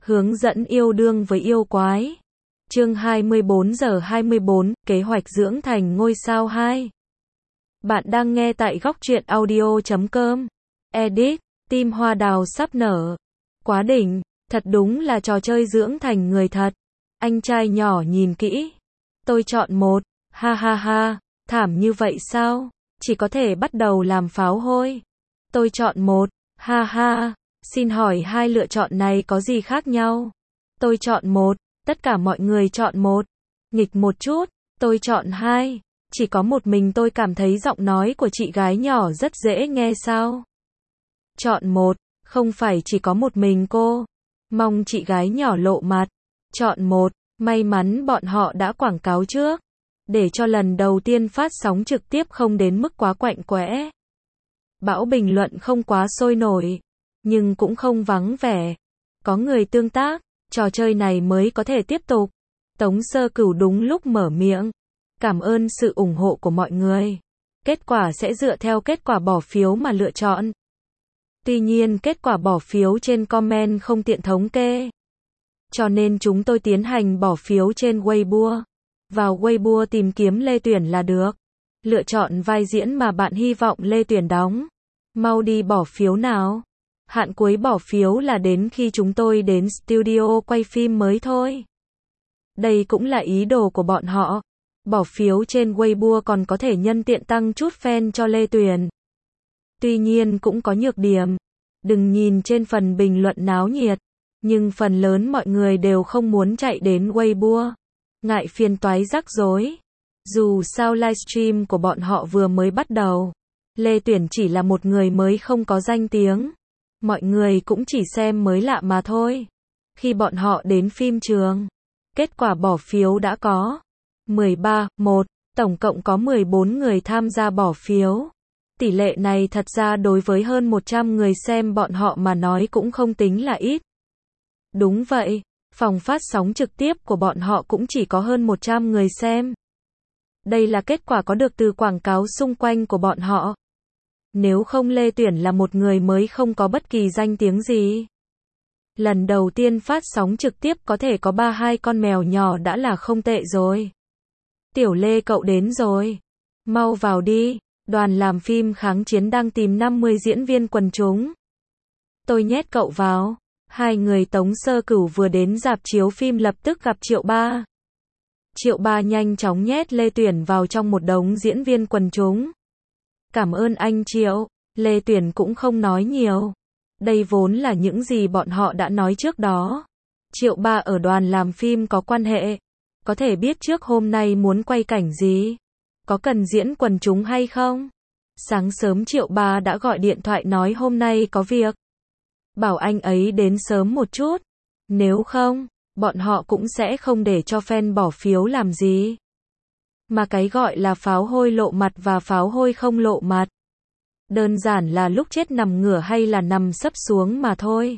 Hướng dẫn yêu đương với yêu quái. Chương 24:24, kế hoạch dưỡng thành ngôi sao 2. Bạn đang nghe tại góc truyện audio.com. Edit, tim hoa đào sắp nở. Quá đỉnh, thật đúng là trò chơi dưỡng thành người thật. Anh trai nhỏ nhìn kỹ. Tôi chọn 1, ha ha ha, thảm như vậy sao? Chỉ có thể bắt đầu làm pháo hôi. Tôi chọn 1, ha ha. Xin hỏi hai lựa chọn này có gì khác nhau? Tôi chọn 1, tất cả mọi người chọn 1. Nghịch một chút, tôi chọn 2. Chỉ có một mình tôi cảm thấy giọng nói của chị gái nhỏ rất dễ nghe sao? Chọn 1, không phải chỉ có một mình cô. Mong chị gái nhỏ lộ mặt. Chọn 1, may mắn bọn họ đã quảng cáo trước. Để cho lần đầu tiên phát sóng trực tiếp không đến mức quá quạnh quẽ. Bão bình luận không quá sôi nổi, nhưng cũng không vắng vẻ. Có người tương tác, trò chơi này mới có thể tiếp tục. Tống Sơ Cửu đúng lúc mở miệng. Cảm ơn sự ủng hộ của mọi người. Kết quả sẽ dựa theo kết quả bỏ phiếu mà lựa chọn. Tuy nhiên kết quả bỏ phiếu trên comment không tiện thống kê. Cho nên chúng tôi tiến hành bỏ phiếu trên Weibo. Vào Weibo tìm kiếm Lê Tuyển là được. Lựa chọn vai diễn mà bạn hy vọng Lê Tuyển đóng. Mau đi bỏ phiếu nào. Hạn cuối bỏ phiếu là đến khi chúng tôi đến studio quay phim mới thôi. Đây cũng là ý đồ của bọn họ. Bỏ phiếu trên Weibo còn có thể nhân tiện tăng chút fan cho Lê Tuyển. Tuy nhiên cũng có nhược điểm. Đừng nhìn trên phần bình luận náo nhiệt, nhưng phần lớn mọi người đều không muốn chạy đến Weibo. Ngại phiền toái rắc rối. Dù sao livestream của bọn họ vừa mới bắt đầu. Lê Tuyển chỉ là một người mới không có danh tiếng. Mọi người cũng chỉ xem mới lạ mà thôi. Khi bọn họ đến phim trường, kết quả bỏ phiếu đã có 13-1, tổng cộng có 14 người tham gia bỏ phiếu. Tỷ lệ này thật ra đối với hơn 100 người xem bọn họ mà nói cũng không tính là ít. Đúng vậy, phòng phát sóng trực tiếp của bọn họ cũng chỉ có hơn 100 người xem. Đây là kết quả có được từ quảng cáo xung quanh của bọn họ. Nếu không Lê Tuyển là một người mới không có bất kỳ danh tiếng gì. Lần đầu tiên phát sóng trực tiếp có thể có 3-2 con mèo nhỏ đã là không tệ rồi. Tiểu Lê cậu đến rồi. Mau vào đi, đoàn làm phim kháng chiến đang tìm 50 diễn viên quần chúng. Tôi nhét cậu vào. Hai người Tống Sơ Cửu vừa đến rạp chiếu phim lập tức gặp Triệu Ba. Triệu Ba nhanh chóng nhét Lê Tuyển vào trong một đống diễn viên quần chúng. Cảm ơn anh Triệu. Lê Tuyển cũng không nói nhiều. Đây vốn là những gì bọn họ đã nói trước đó. Triệu Ba ở đoàn làm phim có quan hệ. Có thể biết trước hôm nay muốn quay cảnh gì. Có cần diễn quần chúng hay không? Sáng sớm Triệu Ba đã gọi điện thoại nói hôm nay có việc. Bảo anh ấy đến sớm một chút. Nếu không, bọn họ cũng sẽ không để cho fan bỏ phiếu làm gì. Mà cái gọi là pháo hôi lộ mặt và pháo hôi không lộ mặt. Đơn giản là lúc chết nằm ngửa hay là nằm sấp xuống mà thôi.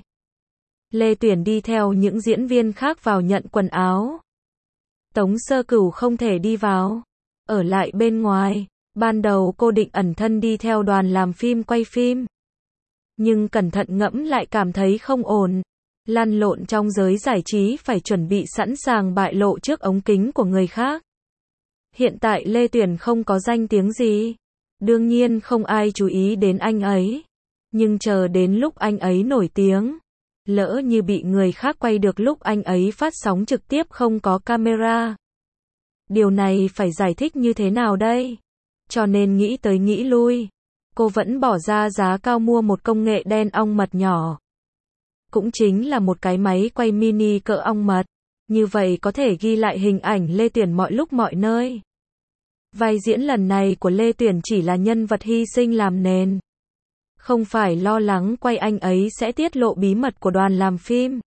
Lê Tuyển đi theo những diễn viên khác vào nhận quần áo. Tống Sơ Cửu không thể đi vào. Ở lại bên ngoài. Ban đầu cô định ẩn thân đi theo đoàn làm phim quay phim. Nhưng cẩn thận ngẫm lại cảm thấy không ổn. Lăn lộn trong giới giải trí phải chuẩn bị sẵn sàng bại lộ trước ống kính của người khác. Hiện tại Lê Tuyển không có danh tiếng gì. Đương nhiên không ai chú ý đến anh ấy. Nhưng chờ đến lúc anh ấy nổi tiếng. Lỡ như bị người khác quay được lúc anh ấy phát sóng trực tiếp không có camera. Điều này phải giải thích như thế nào đây? Cho nên nghĩ tới nghĩ lui. Cô vẫn bỏ ra giá cao mua một công nghệ đen ong mật nhỏ. Cũng chính là một cái máy quay mini cỡ ong mật. Như vậy có thể ghi lại hình ảnh Lê Tuyển mọi lúc mọi nơi. Vai diễn lần này của Lê Tuyển chỉ là nhân vật hy sinh làm nền. Không phải lo lắng quay anh ấy sẽ tiết lộ bí mật của đoàn làm phim.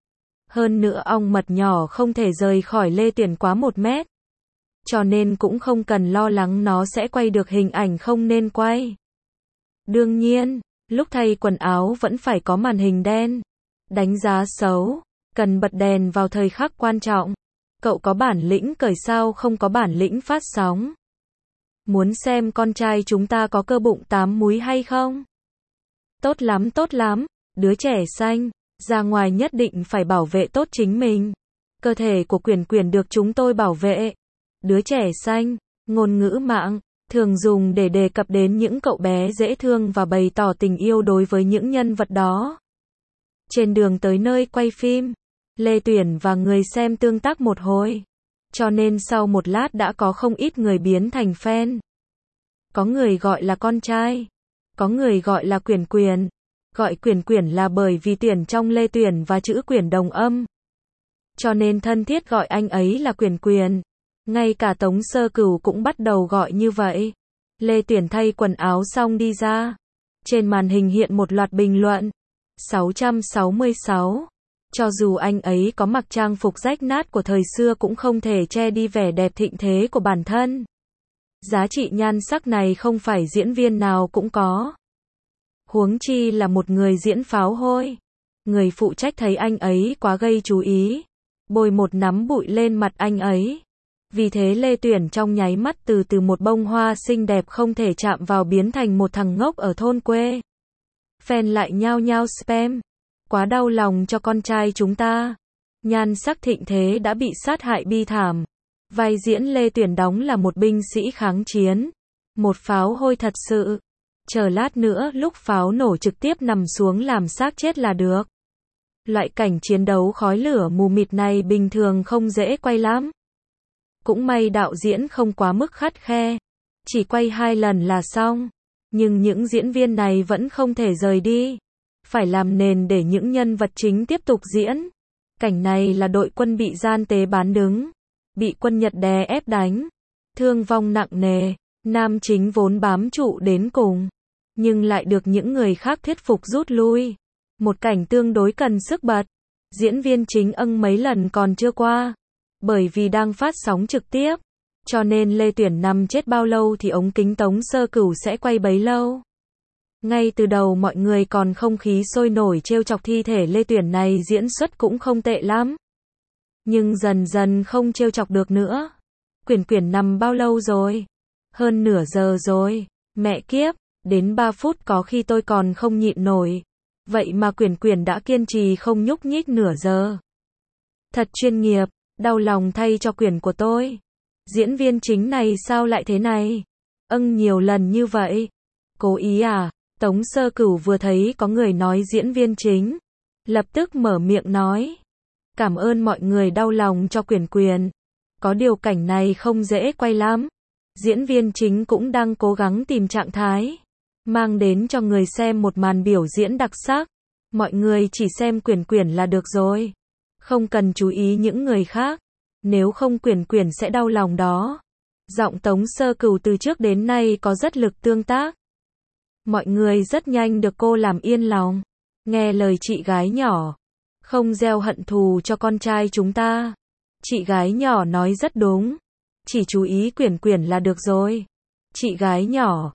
Hơn nữa ong mật nhỏ không thể rời khỏi Lê Tuyển quá 1 mét. Cho nên cũng không cần lo lắng nó sẽ quay được hình ảnh không nên quay. Đương nhiên, lúc thay quần áo vẫn phải có màn hình đen. Đánh giá xấu, cần bật đèn vào thời khắc quan trọng. Cậu có bản lĩnh cởi sao không có bản lĩnh phát sóng. Muốn xem con trai chúng ta có cơ bụng 8 múi hay không? Tốt lắm, đứa trẻ xanh. Ra ngoài nhất định phải bảo vệ tốt chính mình. Cơ thể của Quyển Quyển được chúng tôi bảo vệ. Đứa trẻ xanh, ngôn ngữ mạng, thường dùng để đề cập đến những cậu bé dễ thương và bày tỏ tình yêu đối với những nhân vật đó. Trên đường tới nơi quay phim, Lê Tuyển và người xem tương tác một hồi. Cho nên sau một lát đã có không ít người biến thành fan. Có người gọi là con trai, có người gọi là Quyển Quyển. Gọi Quyển Quyển là bởi vì Tuyển trong Lê Tuyển và chữ Quyển đồng âm. Cho nên thân thiết gọi anh ấy là Quyển Quyển. Ngay cả Tống Sơ Cửu cũng bắt đầu gọi như vậy. Lê Tuyển thay quần áo xong đi ra. Trên màn hình hiện một loạt bình luận. 666. Cho dù anh ấy có mặc trang phục rách nát của thời xưa cũng không thể che đi vẻ đẹp thịnh thế của bản thân. Giá trị nhan sắc này không phải diễn viên nào cũng có. Huống chi là một người diễn pháo hôi. Người phụ trách thấy anh ấy quá gây chú ý, bôi một nắm bụi lên mặt anh ấy. Vì thế Lê Tuyển trong nháy mắt từ một bông hoa xinh đẹp không thể chạm vào biến thành một thằng ngốc ở thôn quê. Fan lại nhao nhao spam. Quá đau lòng cho con trai chúng ta. Nhan sắc thịnh thế đã bị sát hại bi thảm. Vai diễn Lê Tuyển đóng là một binh sĩ kháng chiến. Một pháo hôi thật sự. Chờ lát nữa lúc pháo nổ trực tiếp nằm xuống làm xác chết là được. Loại cảnh chiến đấu khói lửa mù mịt này bình thường không dễ quay lắm. Cũng may đạo diễn không quá mức khắt khe. Chỉ quay 2 lần là xong. Nhưng những diễn viên này vẫn không thể rời đi. Phải làm nền để những nhân vật chính tiếp tục diễn. Cảnh này là đội quân bị gian tế bán đứng. Bị quân Nhật đè ép đánh. Thương vong nặng nề. Nam chính vốn bám trụ đến cùng. Nhưng lại được những người khác thuyết phục rút lui. Một cảnh tương đối cần sức bật. Diễn viên chính mấy lần còn chưa qua. Bởi vì đang phát sóng trực tiếp. Cho nên Lê Tuyển nằm chết bao lâu thì ống kính Tống Sơ Cửu sẽ quay bấy lâu. Ngay từ đầu mọi người còn không khí sôi nổi trêu chọc thi thể Lê Tuyển này diễn xuất cũng không tệ lắm. Nhưng dần dần không trêu chọc được nữa. Quyển Quyển nằm bao lâu rồi? Hơn nửa giờ rồi. Mẹ kiếp, đến 3 phút có khi tôi còn không nhịn nổi. Vậy mà Quyển Quyển đã kiên trì không nhúc nhích nửa giờ. Thật chuyên nghiệp, đau lòng thay cho Quyển của tôi. Diễn viên chính này sao lại thế này? Nhiều lần như vậy. Cố ý à? Tống Sơ Cửu vừa thấy có người nói diễn viên chính. Lập tức mở miệng nói. Cảm ơn mọi người đau lòng cho Quyển Quyển. Có điều cảnh này không dễ quay lắm. Diễn viên chính cũng đang cố gắng tìm trạng thái. Mang đến cho người xem một màn biểu diễn đặc sắc. Mọi người chỉ xem Quyển Quyển là được rồi. Không cần chú ý những người khác. Nếu không Quyển Quyển sẽ đau lòng đó. Giọng Tống Sơ Cửu từ trước đến nay có rất lực tương tác. Mọi người rất nhanh được cô làm yên lòng. Nghe lời chị gái nhỏ. Không gieo hận thù cho con trai chúng ta. Chị gái nhỏ nói rất đúng. Chỉ chú ý Quyển Quyển là được rồi. Chị gái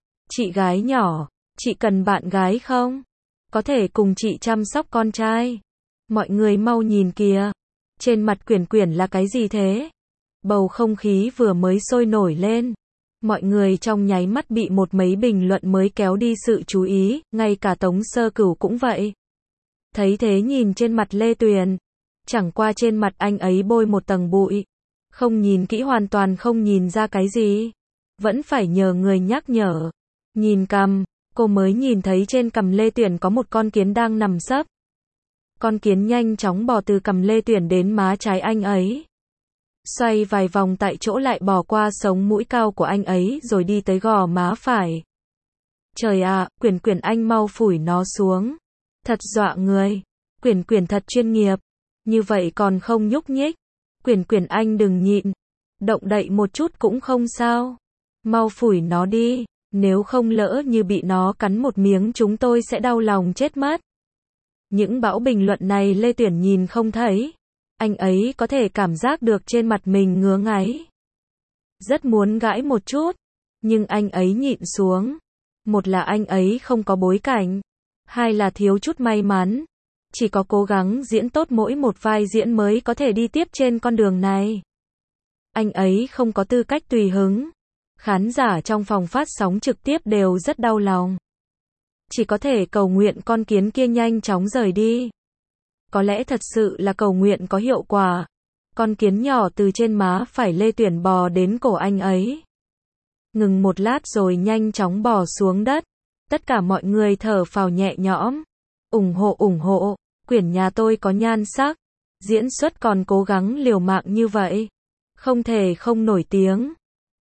nhỏ, chị cần bạn gái không? Có thể cùng chị chăm sóc con trai. Mọi người mau nhìn kìa. Trên mặt Quyển Quyển là cái gì thế? Bầu không khí vừa mới sôi nổi lên. Mọi người trong nháy mắt bị mấy bình luận mới kéo đi sự chú ý, ngay cả Tống Sơ Cửu cũng vậy. Thấy thế nhìn trên mặt Lê Tuyển. Chẳng qua trên mặt anh ấy bôi một tầng bụi. Không nhìn kỹ hoàn toàn không nhìn ra cái gì. Vẫn phải nhờ người nhắc nhở. Nhìn cằm, cô mới nhìn thấy trên cằm Lê Tuyển có một con kiến đang nằm sấp. Con kiến nhanh chóng bò từ cằm Lê Tuyển đến má trái anh ấy. Xoay vài vòng tại chỗ lại bò qua sống mũi cao của anh ấy rồi đi tới gò má phải. Trời ạ, Quyển Quyển anh mau phủi nó xuống. Thật dọa người. Quyển Quyển thật chuyên nghiệp. Như vậy còn không nhúc nhích. Quyển Quyển anh đừng nhịn. Động đậy một chút cũng không sao. Mau phủi nó đi. Nếu không lỡ như bị nó cắn một miếng chúng tôi sẽ đau lòng chết mất. Những bão bình luận này Lê Tuyển nhìn không thấy. Anh ấy có thể cảm giác được trên mặt mình ngứa ngáy. Rất muốn gãi một chút. Nhưng anh ấy nhịn xuống. Một là anh ấy không có bối cảnh. Hai là thiếu chút may mắn. Chỉ có cố gắng diễn tốt mỗi một vai diễn mới có thể đi tiếp trên con đường này. Anh ấy không có tư cách tùy hứng. Khán giả trong phòng phát sóng trực tiếp đều rất đau lòng. Chỉ có thể cầu nguyện con kiến kia nhanh chóng rời đi. Có lẽ thật sự là cầu nguyện có hiệu quả. Con kiến nhỏ từ trên má phải Lê Tuyển bò đến cổ anh ấy. Ngừng một lát rồi nhanh chóng bò xuống đất. Tất cả mọi người thở phào nhẹ nhõm. Ủng hộ, Quyển nhà tôi có nhan sắc. Diễn xuất còn cố gắng liều mạng như vậy. Không thể không nổi tiếng.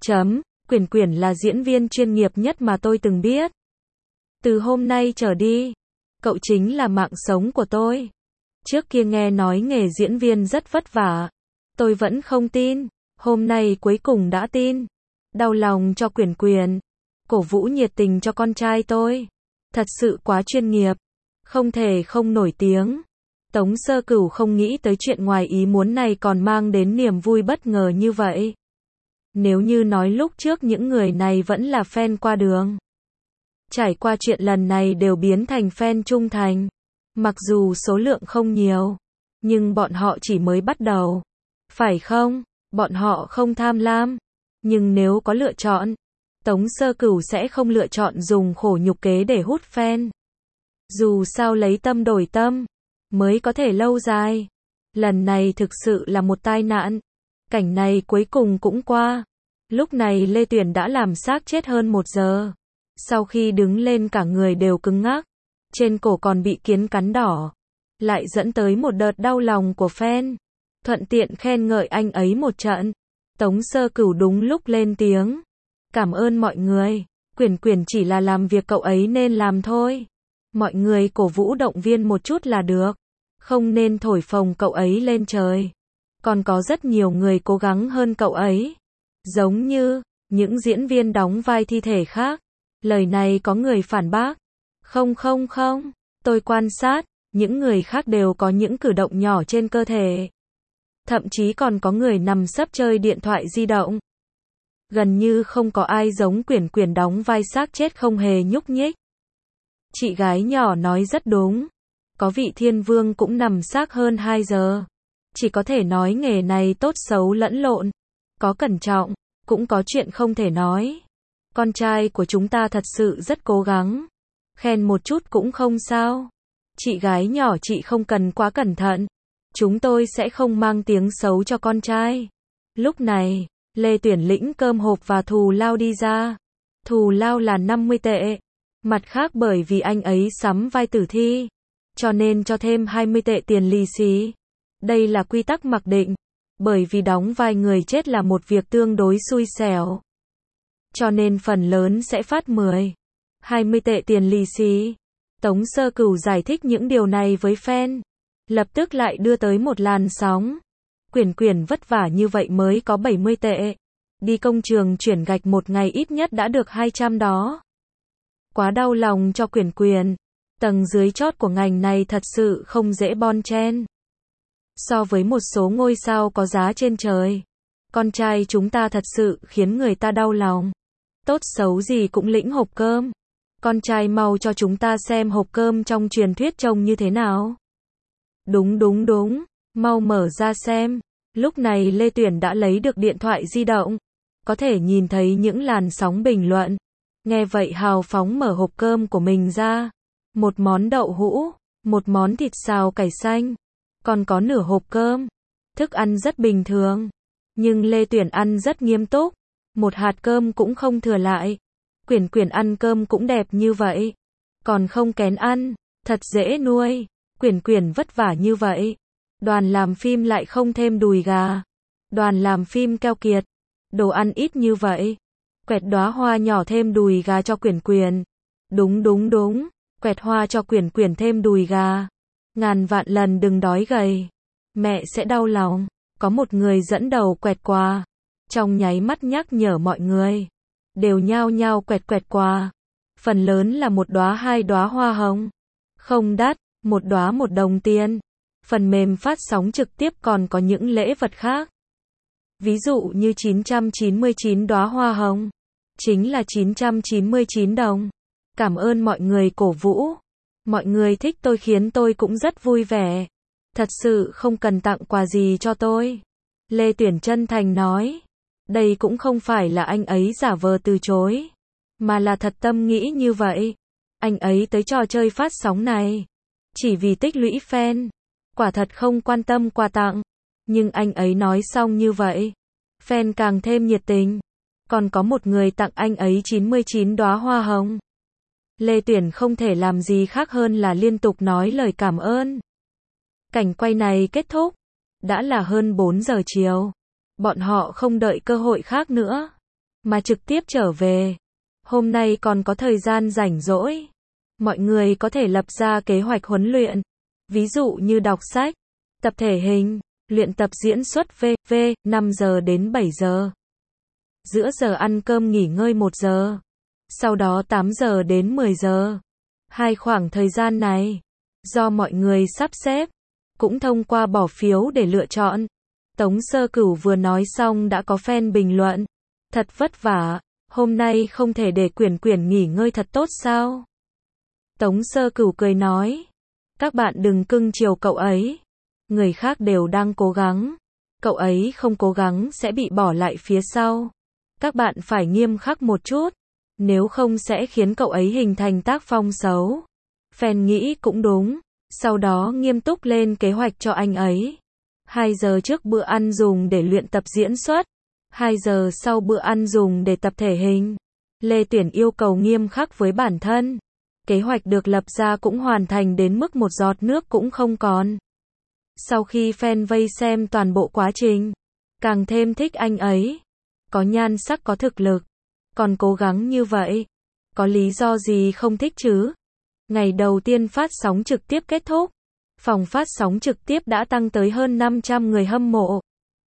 Quyển là diễn viên chuyên nghiệp nhất mà tôi từng biết. Từ hôm nay trở đi, cậu chính là mạng sống của tôi. Trước kia nghe nói nghề diễn viên rất vất vả. Tôi vẫn không tin. Hôm nay cuối cùng đã tin. Đau lòng cho Quyển. Cổ vũ nhiệt tình cho con trai tôi. Thật sự quá chuyên nghiệp. Không thể không nổi tiếng. Tống Sơ Cửu không nghĩ tới chuyện ngoài ý muốn này còn mang đến niềm vui bất ngờ như vậy. Nếu như nói lúc trước những người này vẫn là fan qua đường. Trải qua chuyện lần này đều biến thành fan trung thành. Mặc dù số lượng không nhiều, nhưng bọn họ chỉ mới bắt đầu. Phải không? Bọn họ không tham lam. Nhưng nếu có lựa chọn, Tống Sơ Cửu sẽ không lựa chọn dùng khổ nhục kế để hút fan. Dù sao lấy tâm đổi tâm, mới có thể lâu dài. Lần này thực sự là một tai nạn. Cảnh này cuối cùng cũng qua. Lúc này Lê Tuyển đã làm xác chết hơn 1 giờ. Sau khi đứng lên cả người đều cứng ngắc. Trên cổ còn bị kiến cắn đỏ. Lại dẫn tới một đợt đau lòng của fan. Thuận tiện khen ngợi anh ấy một trận. Tống Sơ Cửu đúng lúc lên tiếng. Cảm ơn mọi người. Quyển chỉ là làm việc cậu ấy nên làm thôi. Mọi người cổ vũ động viên một chút là được. Không nên thổi phồng cậu ấy lên trời. Còn có rất nhiều người cố gắng hơn cậu ấy. Giống như những diễn viên đóng vai thi thể khác. Lời này có người phản bác. Không. Tôi quan sát, những người khác đều có những cử động nhỏ trên cơ thể. Thậm chí còn có người nằm sấp chơi điện thoại di động. Gần như không có ai giống Quyển đóng vai xác chết không hề nhúc nhích. Chị gái nhỏ nói rất đúng. Có vị thiên vương cũng nằm xác hơn 2 giờ. Chỉ có thể nói nghề này tốt xấu lẫn lộn. Có cẩn trọng, cũng có chuyện không thể nói. Con trai của chúng ta thật sự rất cố gắng. Khen một chút cũng không sao. Chị gái nhỏ chị không cần quá cẩn thận. Chúng tôi sẽ không mang tiếng xấu cho con trai. Lúc này, Lê Tuyển lĩnh cơm hộp và thù lao đi ra. Thù lao là 50 tệ. Mặt khác bởi vì anh ấy sắm vai tử thi, cho nên cho thêm 20 tệ tiền lì xì. Đây là quy tắc mặc định. Bởi vì đóng vai người chết là một việc tương đối xui xẻo. Cho nên phần lớn sẽ phát 20 tệ tiền lì xì. Tống Sơ Cửu giải thích những điều này với fan. Lập tức lại đưa tới một làn sóng. Quyển vất vả như vậy mới có 70 tệ. Đi công trường chuyển gạch một ngày ít nhất đã được 200 đó. Quá đau lòng cho Quyển. Tầng dưới chót của ngành này thật sự không dễ bon chen. So với một số ngôi sao có giá trên trời, con trai chúng ta thật sự khiến người ta đau lòng. Tốt xấu gì cũng lĩnh hộp cơm. Con trai mau cho chúng ta xem hộp cơm trong truyền thuyết trông như thế nào. Đúng. Mau mở ra xem. Lúc này Lê Tuyển đã lấy được điện thoại di động. Có thể nhìn thấy những làn sóng bình luận. Nghe vậy hào phóng mở hộp cơm của mình ra. Một món đậu hũ, một món thịt xào cải xanh. Còn có nửa hộp cơm. Thức ăn rất bình thường. Nhưng Lê Tuyển ăn rất nghiêm túc. Một hạt cơm cũng không thừa lại. Quyển ăn cơm cũng đẹp như vậy. Còn không kén ăn. Thật dễ nuôi. Quyển vất vả như vậy. Đoàn làm phim lại không thêm đùi gà. Đoàn làm phim keo kiệt. Đồ ăn ít như vậy. Quẹt đóa hoa nhỏ thêm đùi gà cho Quyển. Đúng. Quẹt hoa cho Quyển thêm đùi gà. Ngàn vạn lần đừng đói gầy. Mẹ sẽ đau lòng. Có một người dẫn đầu quẹt quà. Trong nháy mắt nhắc nhở mọi người. Đều nhao nhao quẹt quà. Phần lớn là một đóa 2 đóa hoa hồng. Không đắt, một đóa 1 đồng tiền. Phần mềm phát sóng trực tiếp còn có những lễ vật khác. Ví dụ như 999 đóa hoa hồng. Chính là 999 đồng. Cảm ơn mọi người cổ vũ. Mọi người thích tôi khiến tôi cũng rất vui vẻ. Thật sự không cần tặng quà gì cho tôi. Lê Tuyển chân thành nói. Đây cũng không phải là anh ấy giả vờ từ chối. Mà là thật tâm nghĩ như vậy. Anh ấy tới trò chơi phát sóng này. Chỉ vì tích lũy fan. quả thật không quan tâm quà tặng. Nhưng anh ấy nói xong như vậy, fan càng thêm nhiệt tình. Còn có một người tặng anh ấy 99 đóa hoa hồng. Lê Tuyển không thể làm gì khác hơn là liên tục nói lời cảm ơn. Cảnh quay này kết thúc. Đã là hơn 4 giờ chiều. Bọn họ không đợi cơ hội khác nữa, mà trực tiếp trở về. Hôm nay còn có thời gian rảnh rỗi. Mọi người có thể lập ra kế hoạch huấn luyện. Ví dụ như đọc sách, tập thể hình, luyện tập diễn xuất v.v. 5 giờ đến 7 giờ. Giữa giờ ăn cơm nghỉ ngơi 1 giờ. Sau đó 8 giờ đến 10 giờ. Hai khoảng thời gian này, do mọi người sắp xếp, cũng thông qua bỏ phiếu để lựa chọn. Tống Sơ Cửu vừa nói xong đã có fan bình luận. Thật vất vả, hôm nay không thể để Quyển Quyển nghỉ ngơi thật tốt sao? Tống Sơ Cửu cười nói. Các bạn đừng cưng chiều cậu ấy. Người khác đều đang cố gắng. Cậu ấy không cố gắng sẽ bị bỏ lại phía sau. Các bạn phải nghiêm khắc một chút. Nếu không sẽ khiến cậu ấy hình thành tác phong xấu. Fan nghĩ cũng đúng. Sau đó nghiêm túc lên kế hoạch cho anh ấy. 2 giờ trước bữa ăn dùng để luyện tập diễn xuất. 2 giờ sau bữa ăn dùng để tập thể hình. Lê Tuyển yêu cầu nghiêm khắc với bản thân. Kế hoạch được lập ra cũng hoàn thành đến mức một giọt nước cũng không còn. Sau khi fan vây xem toàn bộ quá trình, càng thêm thích anh ấy. Có nhan sắc có thực lực, còn cố gắng như vậy. Có lý do gì không thích chứ? Ngày đầu tiên phát sóng trực tiếp kết thúc. Phòng phát sóng trực tiếp đã tăng tới hơn 500 người hâm mộ.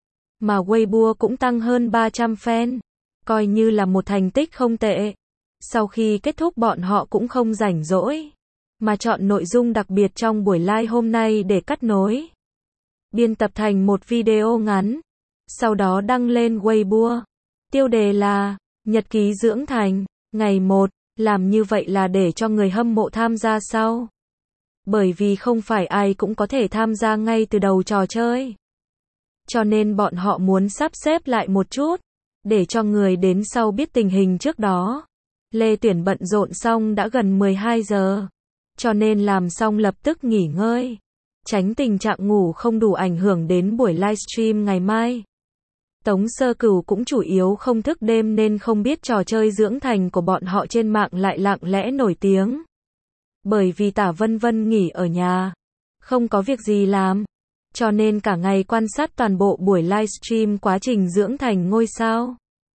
Mà Weibo cũng tăng hơn 300 fan. Coi như là một thành tích không tệ. Sau khi kết thúc bọn họ cũng không rảnh rỗi, mà chọn nội dung đặc biệt trong buổi live hôm nay để cắt nối. Biên tập thành một video ngắn. Sau đó đăng lên Weibo. Tiêu đề là Nhật ký dưỡng thành, ngày 1. Làm như vậy là để cho người hâm mộ tham gia sau. Bởi vì không phải ai cũng có thể tham gia ngay từ đầu trò chơi. Cho nên bọn họ muốn sắp xếp lại một chút, để cho người đến sau biết tình hình trước đó. Lê Tuyển bận rộn xong đã gần 12 giờ. Cho nên làm xong lập tức nghỉ ngơi. Tránh tình trạng ngủ không đủ ảnh hưởng đến buổi livestream ngày mai. Tống Sơ Cửu cũng chủ yếu không thức đêm nên không biết trò chơi dưỡng thành của bọn họ trên mạng lại lặng lẽ nổi tiếng. Bởi vì Tả Vân Vân nghỉ ở nhà, không có việc gì làm, cho nên cả ngày quan sát toàn bộ buổi livestream quá trình dưỡng thành ngôi sao.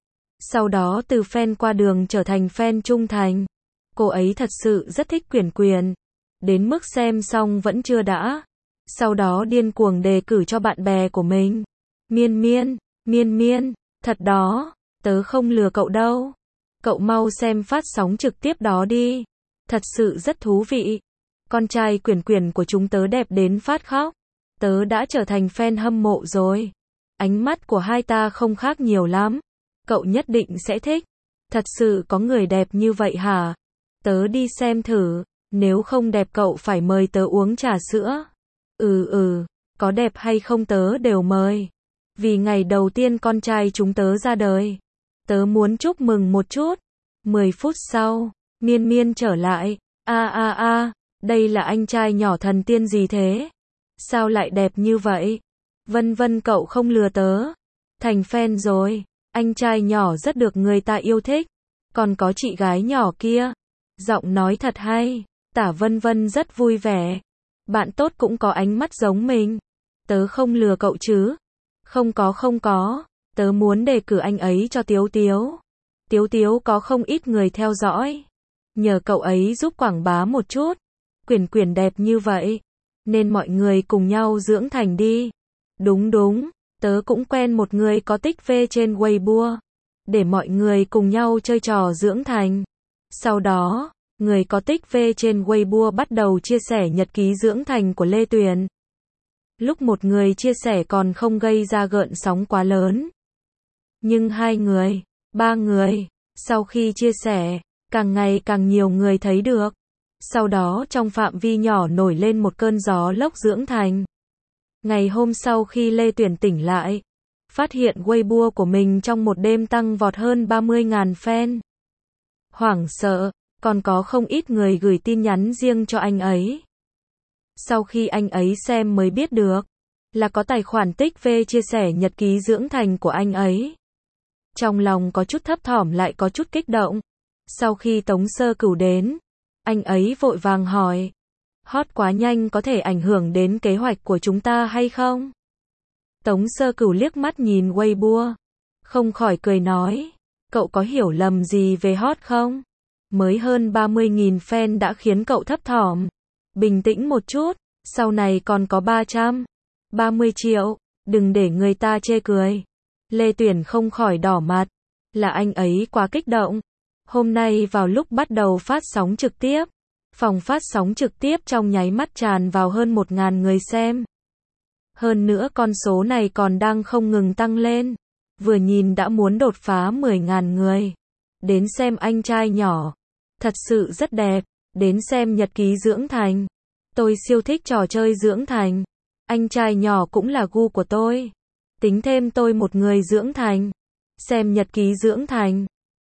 Sau đó từ fan qua đường trở thành fan trung thành. Cô ấy thật sự rất thích Quyển Quyển, đến mức xem xong vẫn chưa đã. Sau đó điên cuồng đề cử cho bạn bè của mình. Miên Miên, Miên Miên, thật đó, tớ không lừa cậu đâu. Cậu mau xem phát sóng trực tiếp đó đi. Thật sự rất thú vị. Con trai Quyển Quyển của chúng tớ đẹp đến phát khóc. Tớ đã trở thành fan hâm mộ rồi. Ánh mắt của hai ta không khác nhiều lắm. Cậu nhất định sẽ thích. Thật sự có người đẹp như vậy hả? Tớ đi xem thử. Nếu không đẹp cậu phải mời tớ uống trà sữa. Có đẹp hay không tớ đều mời. Vì ngày đầu tiên con trai chúng tớ ra đời. Tớ muốn chúc mừng một chút. 10 phút sau, Miên Miên trở lại. Đây là anh trai nhỏ thần tiên gì thế? Sao lại đẹp như vậy? Vân Vân cậu không lừa tớ. Thành fan rồi. Anh trai nhỏ rất được người ta yêu thích. Còn có chị gái nhỏ kia. Giọng nói thật hay. Tả Vân Vân rất vui vẻ. Bạn tốt cũng có ánh mắt giống mình. Tớ không lừa cậu chứ? Không có. Tớ muốn đề cử anh ấy cho Tiếu Tiếu. Tiếu Tiếu có không ít người theo dõi. Nhờ cậu ấy giúp quảng bá một chút. Quyển Quyển đẹp như vậy. Nên mọi người cùng nhau dưỡng thành đi. Đúng. Tớ cũng quen một người có tích V trên Weibo. Để mọi người cùng nhau chơi trò dưỡng thành. Sau đó, người có tích V trên Weibo bắt đầu chia sẻ nhật ký dưỡng thành của Lê Tuyển. Lúc một người chia sẻ còn không gây ra gợn sóng quá lớn. Nhưng 2 người, 3 người, sau khi chia sẻ, càng ngày càng nhiều người thấy được. Sau đó trong phạm vi nhỏ nổi lên một cơn gió lốc dưỡng thành. Ngày hôm sau khi Lê Tuyển tỉnh lại, phát hiện Weibo của mình trong một đêm tăng vọt hơn 30.000 fan. Hoảng sợ, còn có không ít người gửi tin nhắn riêng cho anh ấy. Sau khi anh ấy xem mới biết được, là có tài khoản tích về chia sẻ nhật ký dưỡng thành của anh ấy. Trong lòng có chút thấp thỏm lại có chút kích động. Sau khi Tống Sơ Cửu đến, anh ấy vội vàng hỏi, hot quá nhanh có thể ảnh hưởng đến kế hoạch của chúng ta hay không? Tống Sơ Cửu liếc mắt nhìn Weibo, không khỏi cười nói, cậu có hiểu lầm gì về hot không? Mới hơn 30.000 fan đã khiến cậu thấp thỏm. Bình tĩnh một chút, sau này còn có 330 triệu, đừng để người ta chê cười. Lê Tuyển không khỏi đỏ mặt, là anh ấy quá kích động. Hôm nay vào lúc bắt đầu phát sóng trực tiếp, phòng phát sóng trực tiếp trong nháy mắt tràn vào hơn 1.000 người xem. Hơn nữa con số này còn đang không ngừng tăng lên, vừa nhìn đã muốn đột phá 10.000 người. Đến xem anh trai nhỏ, thật sự rất đẹp, đến xem nhật ký dưỡng thành. Tôi siêu thích trò chơi dưỡng thành, anh trai nhỏ cũng là gu của tôi. Tính thêm tôi một người dưỡng thành, xem nhật ký dưỡng thành.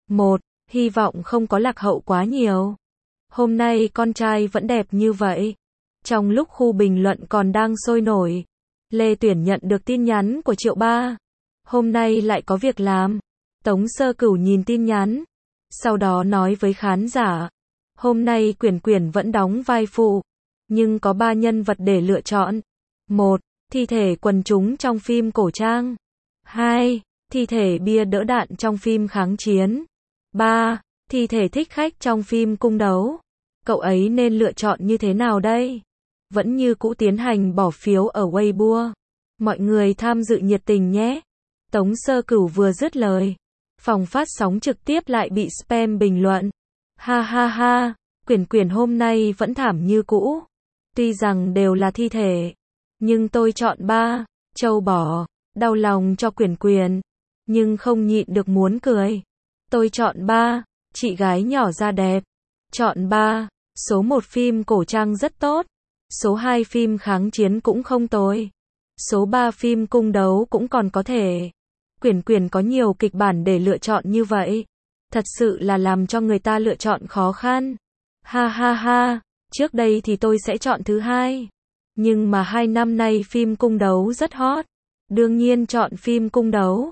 Hy vọng không có lạc hậu quá nhiều. Hôm nay con trai vẫn đẹp như vậy. Trong lúc khu bình luận còn đang sôi nổi, Lê Tuyển nhận được tin nhắn của Triệu Ba. Hôm nay lại có việc làm. Tống Sơ Cửu nhìn tin nhắn, sau đó nói với khán giả, hôm nay Quyển vẫn đóng vai phụ, nhưng có 3 nhân vật để lựa chọn. 1. Thi thể quần chúng trong phim cổ trang. 2. Thi thể bia đỡ đạn trong phim kháng chiến. 3. Thi thể thích khách trong phim cung đấu. Cậu ấy nên lựa chọn như thế nào đây? Vẫn như cũ tiến hành bỏ phiếu ở Weibo. Mọi người tham dự nhiệt tình nhé. Tống Sơ Cửu vừa dứt lời, phòng phát sóng trực tiếp lại bị spam bình luận. Ha ha ha, Quyển hôm nay vẫn thảm như cũ. Tuy rằng đều là thi thể, nhưng tôi chọn 3, trâu bò, đau lòng cho Quyển, nhưng không nhịn được muốn cười. Tôi chọn 3, chị gái nhỏ da đẹp. Chọn 3, số 1 phim cổ trang rất tốt. Số 2 phim kháng chiến cũng không tồi. Số 3 phim cung đấu cũng còn có thể. Quyển có nhiều kịch bản để lựa chọn như vậy. Thật sự là làm cho người ta lựa chọn khó khăn. Ha ha ha, trước đây thì tôi sẽ chọn thứ 2. Nhưng mà 2 năm nay phim cung đấu rất hot. Đương nhiên chọn phim cung đấu.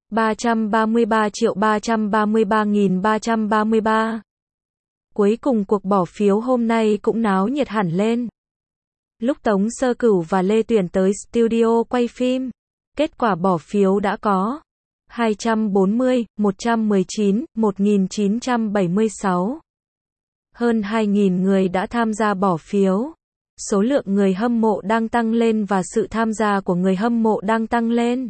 333.333.333. Cuối cùng cuộc bỏ phiếu hôm nay cũng náo nhiệt hẳn lên. Lúc Tống Sơ Cửu và Lê Tuyển tới studio quay phim, kết quả bỏ phiếu đã có 240, 119, 1976. Hơn 2.000 người đã tham gia bỏ phiếu. Số lượng người hâm mộ đang tăng lên và sự tham gia của người hâm mộ đang tăng lên.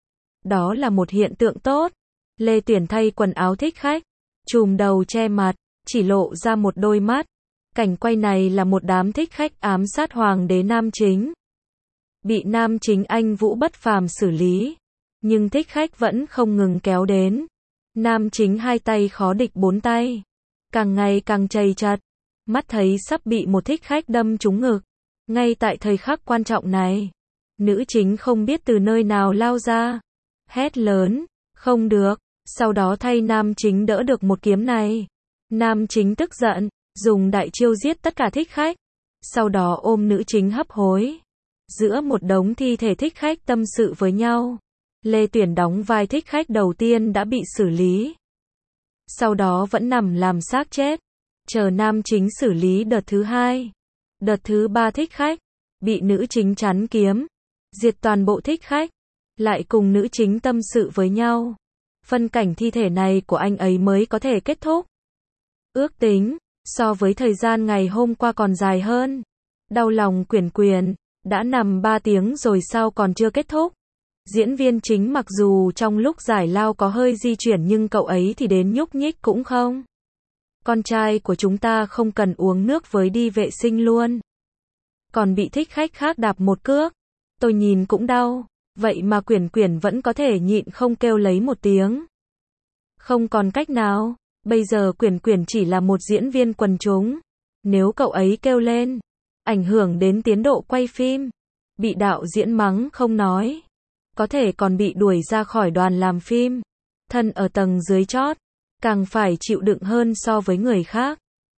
Đó là một hiện tượng tốt. Lê Tuyển thay quần áo thích khách, trùm đầu che mặt, chỉ lộ ra một đôi mắt. Cảnh quay này là một đám thích khách ám sát hoàng đế nam chính. Bị nam chính anh Vũ Bất Phàm xử lý, nhưng thích khách vẫn không ngừng kéo đến. Nam chính 2 tay khó địch 4 tay, càng ngày càng chầy chật, mắt thấy sắp bị một thích khách đâm trúng ngực. Ngay tại thời khắc quan trọng này, nữ chính không biết từ nơi nào lao ra, hét lớn, không được, sau đó thay nam chính đỡ được một kiếm này. Nam chính tức giận, dùng đại chiêu giết tất cả thích khách, sau đó ôm nữ chính hấp hối. Giữa một đống thi thể thích khách tâm sự với nhau, Lê Tuyển đóng vai thích khách đầu tiên đã bị xử lý. Sau đó vẫn nằm làm xác chết, chờ nam chính xử lý đợt thứ 2. Đợt thứ 3 thích khách, bị nữ chính chắn kiếm, diệt toàn bộ thích khách, lại cùng nữ chính tâm sự với nhau. Phân cảnh thi thể này của anh ấy mới có thể kết thúc. Ước tính, so với thời gian ngày hôm qua còn dài hơn. Đau lòng Quyển, đã nằm 3 tiếng rồi sao còn chưa kết thúc. Diễn viên chính mặc dù trong lúc giải lao có hơi di chuyển nhưng cậu ấy thì đến nhúc nhích cũng không. Con trai của chúng ta không cần uống nước với đi vệ sinh luôn. Còn bị thích khách khác đạp một cước. Tôi nhìn cũng đau. Vậy mà Quyển vẫn có thể nhịn không kêu lấy một tiếng. Không còn cách nào. Bây giờ Quyển chỉ là một diễn viên quần chúng. Nếu cậu ấy kêu lên, ảnh hưởng đến tiến độ quay phim, bị đạo diễn mắng không nói, có thể còn bị đuổi ra khỏi đoàn làm phim. Thân ở tầng dưới chót, càng phải chịu đựng hơn so với người khác.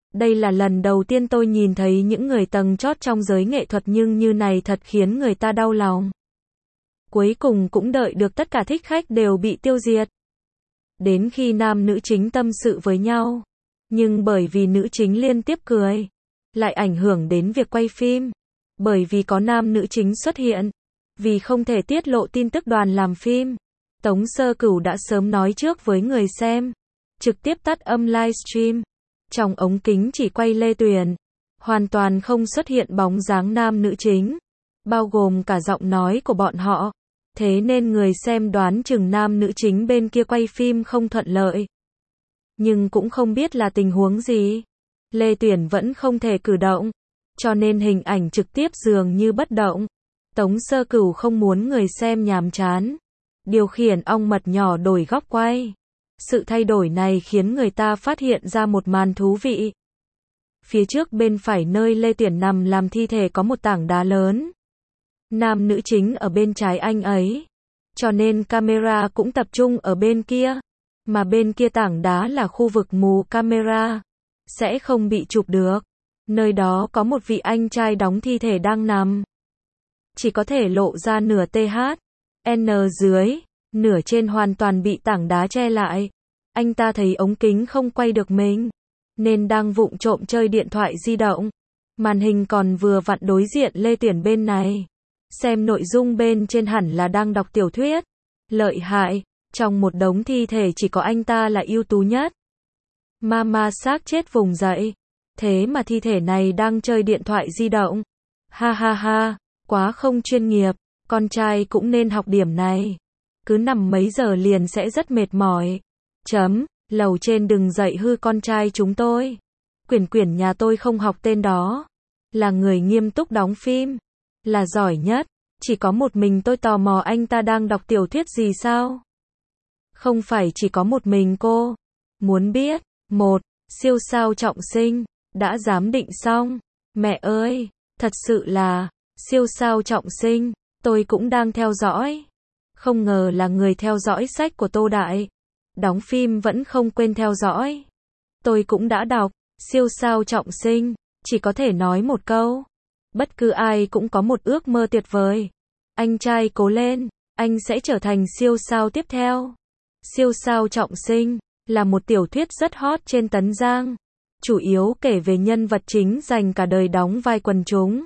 Đây là lần đầu tiên tôi nhìn thấy những người tầng chót trong giới nghệ thuật nhưng như này thật khiến người ta đau lòng. Cuối cùng cũng đợi được tất cả thích khách đều bị tiêu diệt. Đến khi nam nữ chính tâm sự với nhau. Nhưng bởi vì nữ chính liên tiếp cười, lại ảnh hưởng đến việc quay phim. Bởi vì có nam nữ chính xuất hiện. Vì không thể tiết lộ tin tức đoàn làm phim. Tống Sơ Cửu đã sớm nói trước với người xem. Trực tiếp tắt âm livestream. Trong ống kính chỉ quay Lê Tuyền. Hoàn toàn không xuất hiện bóng dáng nam nữ chính. Bao gồm cả giọng nói của bọn họ. Thế nên người xem đoán chừng nam nữ chính bên kia quay phim không thuận lợi. Nhưng cũng không biết là tình huống gì. Lê Tuyển vẫn không thể cử động. Cho nên hình ảnh trực tiếp dường như bất động. Tống Sơ Cửu không muốn người xem nhàm chán. Điều khiển ong mật nhỏ đổi góc quay. Sự thay đổi này khiến người ta phát hiện ra một màn thú vị. Phía trước bên phải nơi Lê Tuyển nằm làm thi thể có một tảng đá lớn. Nam nữ chính ở bên trái anh ấy. Cho nên camera cũng tập trung ở bên kia. Mà bên kia tảng đá là khu vực mù camera. Sẽ không bị chụp được. Nơi đó có một vị anh trai đóng thi thể đang nằm. Chỉ có thể lộ ra nửa TH. N dưới. Nửa trên hoàn toàn bị tảng đá che lại. Anh ta thấy ống kính không quay được mình. Nên đang vụng trộm chơi điện thoại di động. Màn hình còn vừa vặn đối diện Lê Tuyển bên này. Xem nội dung bên trên hẳn là đang đọc tiểu thuyết. Lợi hại. Trong một đống thi thể chỉ có anh ta là ưu tú nhất. Mama xác chết vùng dậy. Thế mà thi thể này đang chơi điện thoại di động. Ha ha ha. Quá không chuyên nghiệp. Con trai cũng nên học điểm này. Cứ nằm mấy giờ liền sẽ rất mệt mỏi. Lầu trên đừng dạy hư con trai chúng tôi. Quyển nhà tôi không học tên đó. Là người nghiêm túc đóng phim. Là giỏi nhất. Chỉ có một mình tôi tò mò anh ta đang đọc tiểu thuyết gì sao? Không phải chỉ có một mình cô. Muốn biết. Siêu sao trọng sinh. Đã giám định xong. Mẹ ơi. Thật sự là. Siêu sao trọng sinh. Tôi cũng đang theo dõi. Không ngờ là người theo dõi sách của Tô Đại. Đóng phim vẫn không quên theo dõi. Tôi cũng đã đọc. Siêu sao trọng sinh. Chỉ có thể nói một câu. Bất cứ ai cũng có một ước mơ tuyệt vời. Anh trai cố lên. Anh sẽ trở thành siêu sao tiếp theo. Siêu sao trọng sinh. Là một tiểu thuyết rất hot trên Tấn Giang. Chủ yếu kể về nhân vật chính dành cả đời đóng vai quần chúng.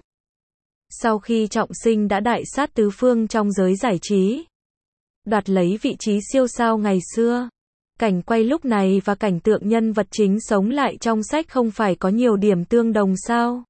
Sau khi trọng sinh đã đại sát tứ phương trong giới giải trí. Đoạt lấy vị trí siêu sao ngày xưa. Cảnh quay lúc này và cảnh tượng nhân vật chính sống lại trong sách không phải có nhiều điểm tương đồng sao?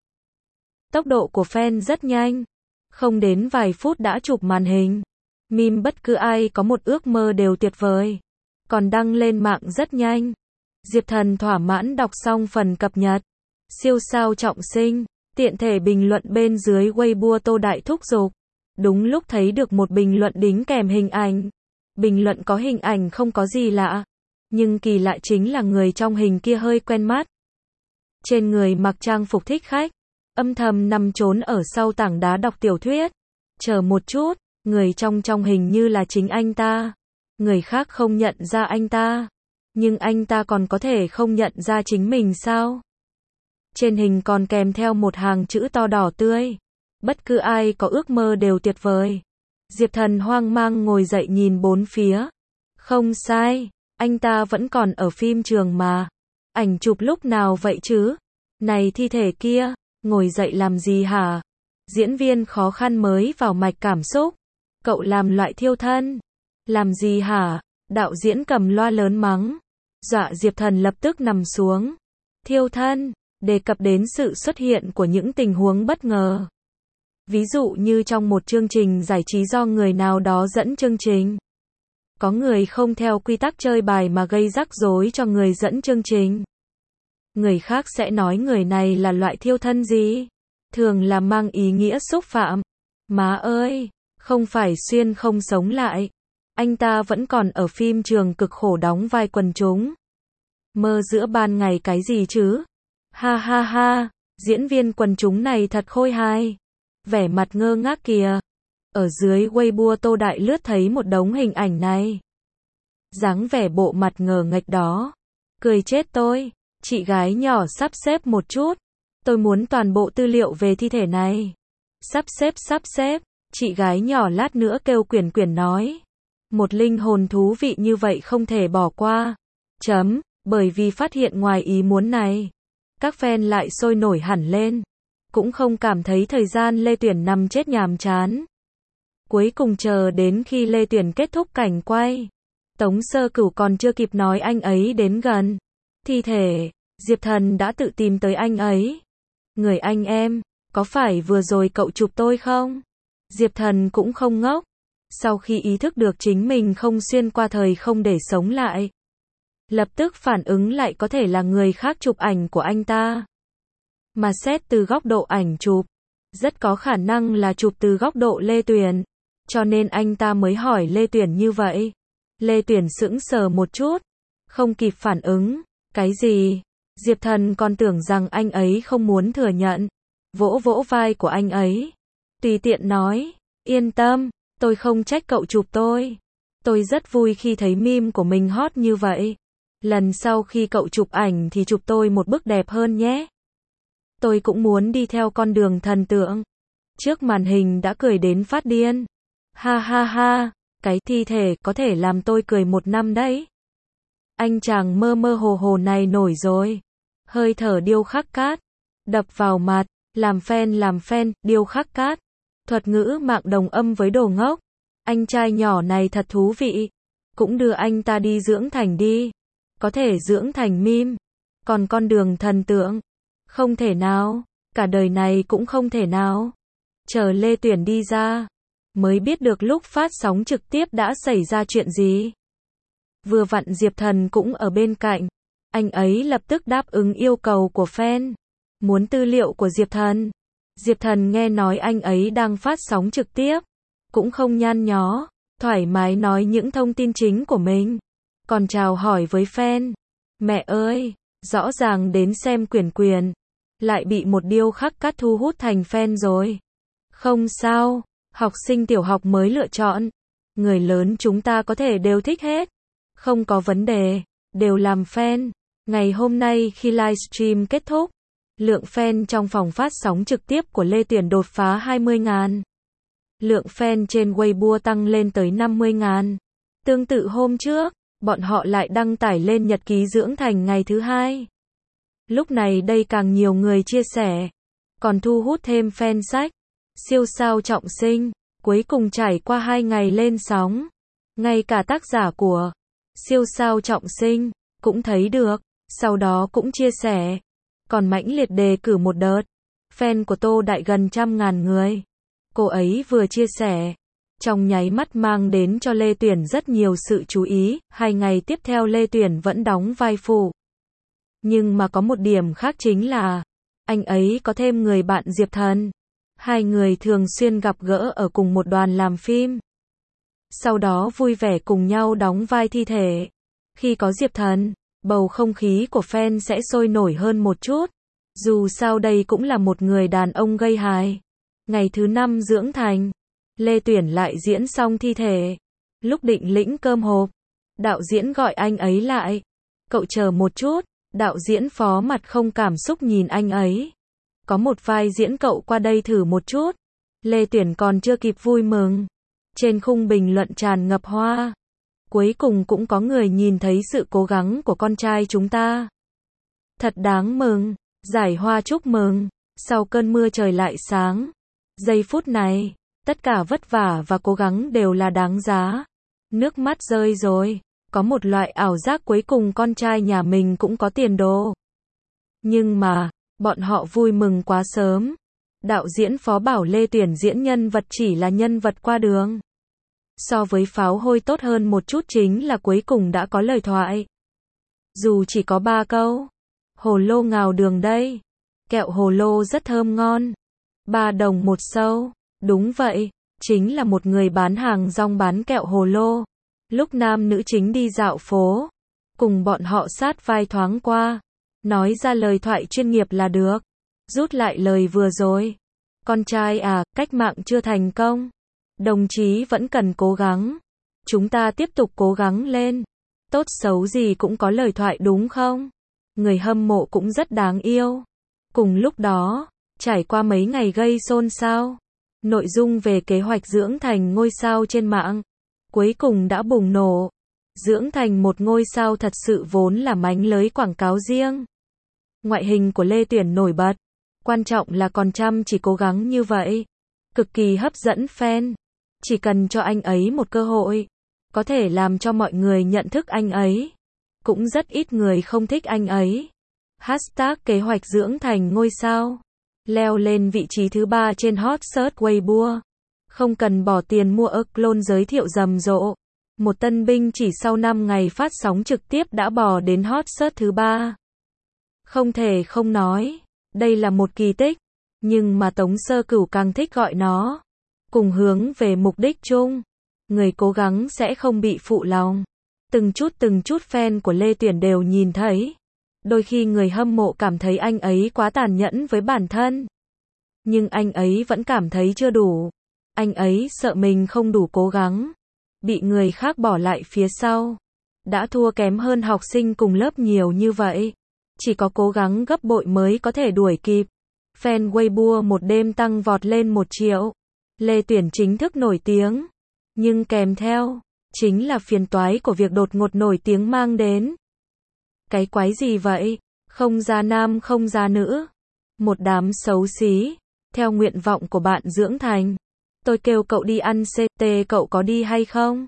Tốc độ của fan rất nhanh. Không đến vài phút đã chụp màn hình. Meme bất cứ ai có một ước mơ đều tuyệt vời. Còn đăng lên mạng rất nhanh. Diệp Thần thỏa mãn đọc xong phần cập nhật. Siêu sao trọng sinh. Tiện thể bình luận bên dưới Weibo Tô Đại thúc giục. Đúng lúc thấy được một bình luận đính kèm hình ảnh. Bình luận có hình ảnh không có gì lạ. Nhưng kỳ lạ chính là người trong hình kia hơi quen mắt. Trên người mặc trang phục thích khách. Âm thầm nằm trốn ở sau tảng đá đọc tiểu thuyết. Chờ một chút. Người trong hình như là chính anh ta. Người khác không nhận ra anh ta. Nhưng anh ta còn có thể không nhận ra chính mình sao? Trên hình còn kèm theo một hàng chữ to đỏ tươi. Bất cứ ai có ước mơ đều tuyệt vời. Diệp Thần hoang mang ngồi dậy nhìn bốn phía. Không sai, anh ta vẫn còn ở phim trường mà. Ảnh chụp lúc nào vậy chứ? Này thi thể kia, ngồi dậy làm gì hả? Diễn viên khó khăn mới vào mạch cảm xúc. Cậu làm loại thiêu thân. Làm gì hả? Đạo diễn cầm loa lớn mắng. Dọa Diệp Thần lập tức nằm xuống. Thiêu thân, đề cập đến sự xuất hiện của những tình huống bất ngờ. Ví dụ như trong một chương trình giải trí do người nào đó dẫn chương trình. Có người không theo quy tắc chơi bài mà gây rắc rối cho người dẫn chương trình. Người khác sẽ nói người này là loại thiêu thân gì? Thường là mang ý nghĩa xúc phạm. Má ơi, không phải xuyên không sống lại. Anh ta vẫn còn ở phim trường cực khổ đóng vai quần chúng. Mơ giữa ban ngày cái gì chứ? Ha ha ha, diễn viên quần chúng này thật khôi hài. Vẻ mặt ngơ ngác kìa. Ở dưới Weibo Tô Đại lướt thấy một đống hình ảnh này. Dáng vẻ bộ mặt ngờ nghệch đó. Cười chết tôi. Chị gái nhỏ sắp xếp một chút. Tôi muốn toàn bộ tư liệu về thi thể này. Sắp xếp. Chị gái nhỏ lát nữa kêu Quyển Quyển nói. Một linh hồn thú vị như vậy không thể bỏ qua. Bởi vì phát hiện ngoài ý muốn này. Các fan lại sôi nổi hẳn lên. Cũng không cảm thấy thời gian Lê Tuyển nằm chết nhàm chán. Cuối cùng chờ đến khi Lê Tuyển kết thúc cảnh quay. Tống Sơ Cửu còn chưa kịp nói anh ấy đến gần. Thi thể, Diệp Thần đã tự tìm tới anh ấy. Người anh em, có phải vừa rồi cậu chụp tôi không? Diệp Thần cũng không ngốc. Sau khi ý thức được chính mình không xuyên qua thời không để sống lại. Lập tức phản ứng lại có thể là người khác chụp ảnh của anh ta. Mà xét từ góc độ ảnh chụp, rất có khả năng là chụp từ góc độ Lê Tuyển. Cho nên anh ta mới hỏi Lê Tuyển như vậy. Lê Tuyển sững sờ một chút, không kịp phản ứng. Cái gì? Diệp Thần còn tưởng rằng anh ấy không muốn thừa nhận. Vỗ vỗ vai của anh ấy. Tùy tiện nói, yên tâm, tôi không trách cậu chụp tôi. Tôi rất vui khi thấy meme của mình hot như vậy. Lần sau khi cậu chụp ảnh thì chụp tôi một bức đẹp hơn nhé. Tôi cũng muốn đi theo con đường thần tượng. Trước màn hình đã cười đến phát điên. Ha ha ha, cái thi thể có thể làm tôi cười 1 năm đấy. Anh chàng mơ mơ hồ hồ này nổi rồi. Hơi thở điêu khắc cát. Đập vào mặt, làm fan, điêu khắc cát. Thuật ngữ mạng đồng âm với đồ ngốc. Anh trai nhỏ này thật thú vị. Cũng đưa anh ta đi dưỡng thành đi. Có thể dưỡng thành meme. Còn con đường thần tượng. Không thể nào. Cả đời này cũng không thể nào. Chờ Lê Tuyển đi ra. Mới biết được lúc phát sóng trực tiếp đã xảy ra chuyện gì. Vừa vặn Diệp Thần cũng ở bên cạnh. Anh ấy lập tức đáp ứng yêu cầu của fan. Muốn tư liệu của Diệp Thần. Diệp Thần nghe nói anh ấy đang phát sóng trực tiếp. Cũng không nhăn nhó. Thoải mái nói những thông tin chính của mình. Còn chào hỏi với fan. Mẹ ơi, rõ ràng đến xem Quyển Quyển. Lại bị một điêu khắc cát thu hút thành fan rồi. Không sao, học sinh tiểu học mới lựa chọn. Người lớn chúng ta có thể đều thích hết. Không có vấn đề, đều làm fan. Ngày hôm nay khi livestream kết thúc, lượng fan trong phòng phát sóng trực tiếp của Lê Tuyển đột phá 20.000. Lượng fan trên Weibo tăng lên tới 50.000. Tương tự hôm trước, bọn họ lại đăng tải lên nhật ký dưỡng thành ngày thứ 2. Lúc này đây càng nhiều người chia sẻ, còn thu hút thêm fan sách. Siêu sao trọng sinh, cuối cùng trải qua 2 ngày lên sóng. Ngay cả tác giả của siêu sao trọng sinh cũng thấy được, sau đó cũng chia sẻ. Còn mãnh liệt đề cử một đợt. Fan của Tô Đại gần 100.000 người. Cô ấy vừa chia sẻ, trong nháy mắt mang đến cho Lê Tuyển rất nhiều sự chú ý. 2 ngày tiếp theo Lê Tuyển vẫn đóng vai phụ. Nhưng mà có một điểm khác chính là, anh ấy có thêm người bạn Diệp Thần. 2 người thường xuyên gặp gỡ ở cùng một đoàn làm phim. Sau đó vui vẻ cùng nhau đóng vai thi thể. Khi có Diệp Thần, bầu không khí của fan sẽ sôi nổi hơn một chút. Dù sao đây cũng là một người đàn ông gây hài. Ngày thứ 5 dưỡng thành, Lê Tuyển lại diễn xong thi thể. Lúc định lĩnh cơm hộp, đạo diễn gọi anh ấy lại. Cậu chờ một chút, đạo diễn phó mặt không cảm xúc nhìn anh ấy. Có một vai diễn cậu qua đây thử một chút. Lê Tuyển còn chưa kịp vui mừng. Trên khung bình luận tràn ngập hoa. Cuối cùng cũng có người nhìn thấy sự cố gắng của con trai chúng ta. Thật đáng mừng. Giải hoa chúc mừng. Sau cơn mưa trời lại sáng. Giây phút này, tất cả vất vả và cố gắng đều là đáng giá. Nước mắt rơi rồi. Có một loại ảo giác cuối cùng con trai nhà mình cũng có tiền đồ. Nhưng mà, bọn họ vui mừng quá sớm. Đạo diễn phó bảo Lê Tuyển diễn nhân vật chỉ là nhân vật qua đường. So với pháo hôi tốt hơn một chút chính là cuối cùng đã có lời thoại. Dù chỉ có 3 câu. Hồ lô ngào đường đây. Kẹo hồ lô rất thơm ngon. 3 đồng một xâu. Đúng vậy, chính là một người bán hàng rong bán kẹo hồ lô. Lúc nam nữ chính đi dạo phố, cùng bọn họ sát vai thoáng qua. Nói ra lời thoại chuyên nghiệp là được. Rút lại lời vừa rồi. Con trai à, cách mạng chưa thành công. Đồng chí vẫn cần cố gắng. Chúng ta tiếp tục cố gắng lên. Tốt xấu gì cũng có lời thoại đúng không? người hâm mộ cũng rất đáng yêu. Cùng lúc đó, trải qua mấy ngày gây xôn xao, nội dung về kế hoạch dưỡng thành ngôi sao trên mạng, cuối cùng đã bùng nổ. Dưỡng thành một ngôi sao thật sự vốn là mánh lới quảng cáo riêng. Ngoại hình của Lê Tuyển nổi bật, quan trọng là còn chăm chỉ cố gắng như vậy, cực kỳ hấp dẫn fan. Chỉ cần cho anh ấy một cơ hội, có thể làm cho mọi người nhận thức anh ấy. Cũng rất ít người không thích anh ấy. Hashtag kế hoạch dưỡng thành ngôi sao, leo lên vị trí thứ 3 trên hot search Weibo. Không cần bỏ tiền mua clone giới thiệu rầm rộ. Một tân binh chỉ sau 5 ngày phát sóng trực tiếp đã bò đến hot search thứ 3. Không thể không nói, đây là một kỳ tích, nhưng mà Tống Sơ Cửu càng thích gọi nó cùng hướng về mục đích chung. Người cố gắng sẽ không bị phụ lòng. Từng chút fan của Lê Tuyển đều nhìn thấy. Đôi khi người hâm mộ cảm thấy anh ấy quá tàn nhẫn với bản thân. Nhưng anh ấy vẫn cảm thấy chưa đủ. Anh ấy sợ mình không đủ cố gắng, bị người khác bỏ lại phía sau. Đã thua kém hơn học sinh cùng lớp nhiều như vậy. Chỉ có cố gắng gấp bội mới có thể đuổi kịp. Fan Weibo một đêm tăng vọt lên 1 triệu. Lê Tuyển chính thức nổi tiếng. Nhưng kèm theo, chính là phiền toái của việc đột ngột nổi tiếng mang đến. Cái quái gì vậy? Không ra nam không ra nữ. Một đám xấu xí. Theo nguyện vọng của bạn dưỡng thành. Tôi kêu cậu đi ăn CT, cậu có đi hay không?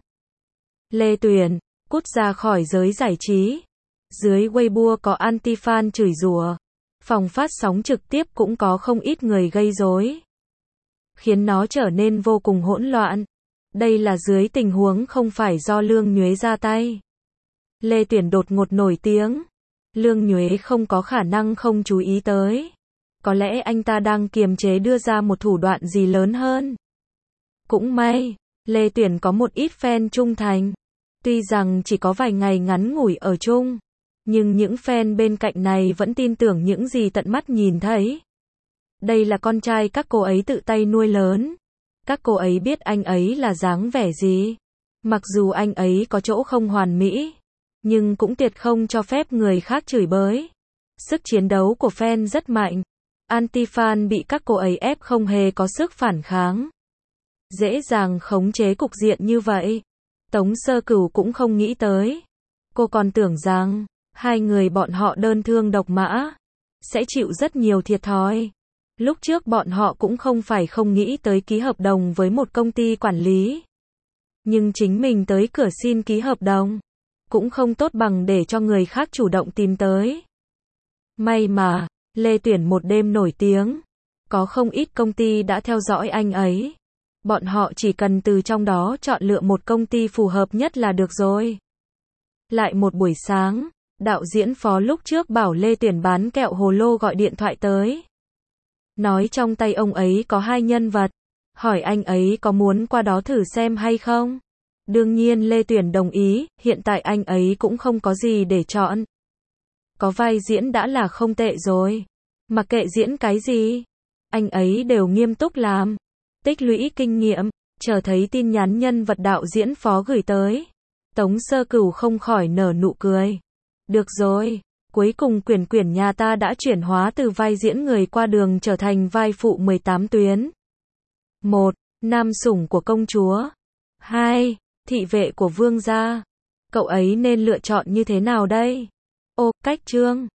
Lê Tuyển, cút ra khỏi giới giải trí. Dưới Weibo có anti-fan chửi rủa. Phòng phát sóng trực tiếp cũng có không ít người gây rối, khiến nó trở nên vô cùng hỗn loạn. Đây là dưới tình huống không phải do Lương Nhuế ra tay. Lê Tuyển đột ngột nổi tiếng. Lương Nhuế không có khả năng không chú ý tới. Có lẽ anh ta đang kiềm chế đưa ra một thủ đoạn gì lớn hơn. Cũng may, Lê Tuyển có một ít fan trung thành. Tuy rằng chỉ có vài ngày ngắn ngủi ở chung, nhưng những fan bên cạnh này vẫn tin tưởng những gì tận mắt nhìn thấy. Đây là con trai các cô ấy tự tay nuôi lớn. Các cô ấy biết anh ấy là dáng vẻ gì. Mặc dù anh ấy có chỗ không hoàn mỹ, nhưng cũng tuyệt không cho phép người khác chửi bới. Sức chiến đấu của fan rất mạnh. Anti-fan bị các cô ấy ép không hề có sức phản kháng. Dễ dàng khống chế cục diện như vậy. Tống Sơ Cửu cũng không nghĩ tới. Cô còn tưởng rằng, hai người bọn họ đơn thương độc mã, sẽ chịu rất nhiều thiệt thòi. Lúc trước bọn họ cũng không phải không nghĩ tới ký hợp đồng với một công ty quản lý. Nhưng chính mình tới cửa xin ký hợp đồng, cũng không tốt bằng để cho người khác chủ động tìm tới. May mà, Lê Tuyển một đêm nổi tiếng. Có không ít công ty đã theo dõi anh ấy. Bọn họ chỉ cần từ trong đó chọn lựa một công ty phù hợp nhất là được rồi. Lại một buổi sáng, đạo diễn Phó lúc trước bảo Lê Tuyển bán kẹo hồ lô gọi điện thoại tới. Nói trong tay ông ấy có 2 nhân vật. Hỏi anh ấy có muốn qua đó thử xem hay không? Đương nhiên Lê Tuyển đồng ý, hiện tại anh ấy cũng không có gì để chọn. Có vai diễn đã là không tệ rồi. Mặc kệ diễn cái gì, anh ấy đều nghiêm túc làm. Tích lũy kinh nghiệm, chờ thấy tin nhắn nhân vật đạo diễn Phó gửi tới. Tống Sơ Cửu không khỏi nở nụ cười. Được rồi, cuối cùng Quyển nhà ta đã chuyển hóa từ vai diễn người qua đường trở thành vai phụ 18 tuyến. 1. Nam sủng của công chúa. 2. Thị vệ của vương gia. Cậu ấy nên lựa chọn như thế nào đây? Ô, cách chương.